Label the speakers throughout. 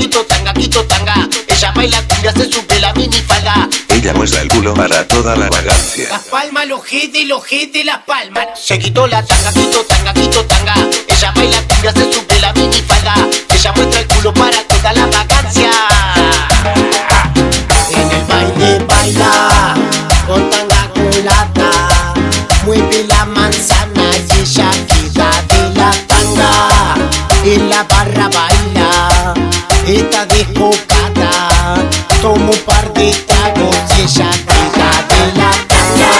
Speaker 1: quito tanga. Ella baila cumbia, se sube la minifalda.
Speaker 2: Ella muestra el culo para toda la vagancia.
Speaker 1: Las palmas, los jete, las palmas. Se quitó la tanga, quito tanga. Ella baila cumbia, se sube la minifalda. Ella muestra el culo para toda la vagancia. En el baile baila con tanga culata. Mueve la manzana y ella queda de la tanga. En la barra baila esta desbocada. Toma un par de tragos y ella queda de la tanga.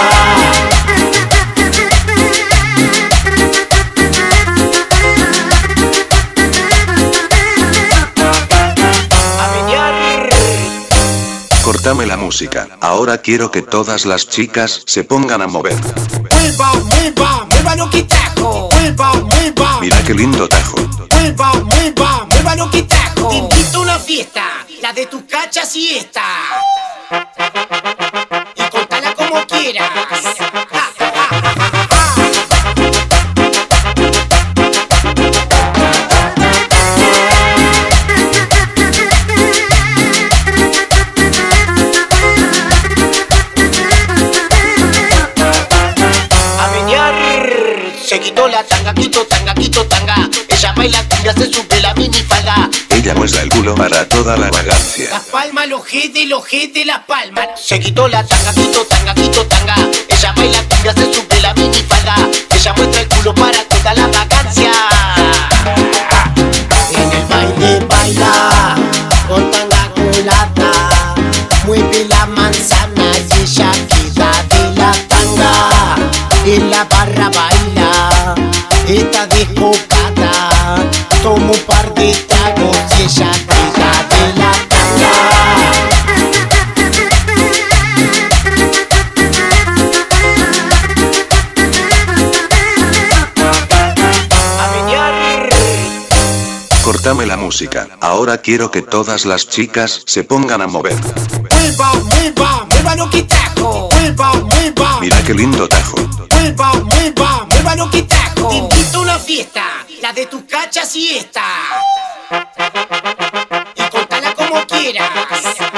Speaker 2: Cortame la música, ahora quiero que todas las chicas se pongan a mover.
Speaker 1: Mueva lo que trajo. Mueva.
Speaker 2: Mira qué lindo tajo.
Speaker 1: Mueva lo que trajo. Te invito a una fiesta, la de tus cachas y esta. Y contala como quieras. Se quitó la tanga, quito tanga. Ella baila cumbia, se sube la minifalda.
Speaker 2: Ella muestra el culo para toda la vagancia.
Speaker 1: Las palmas, los jete, las palmas. Se quitó la tanga, quito tanga. Ella baila cumbia, se sube la minifalda. Ella muestra el culo para toda la vagancia. En el baile baila con tanga culata. Mueve la manzana y ella queda de la tanga. En la barra baila esta desbocada. Toma un par de tragos y ella queda de la tanga.
Speaker 2: Cortame la música, ahora quiero que todas las chicas se pongan a mover.
Speaker 1: Mueva lo que trajo. Mueva.
Speaker 2: Mira qué lindo tajo.
Speaker 1: Mueva lo que trajo. Te invito a una fiesta, la de tus cachas y esta. Y contala como quieras.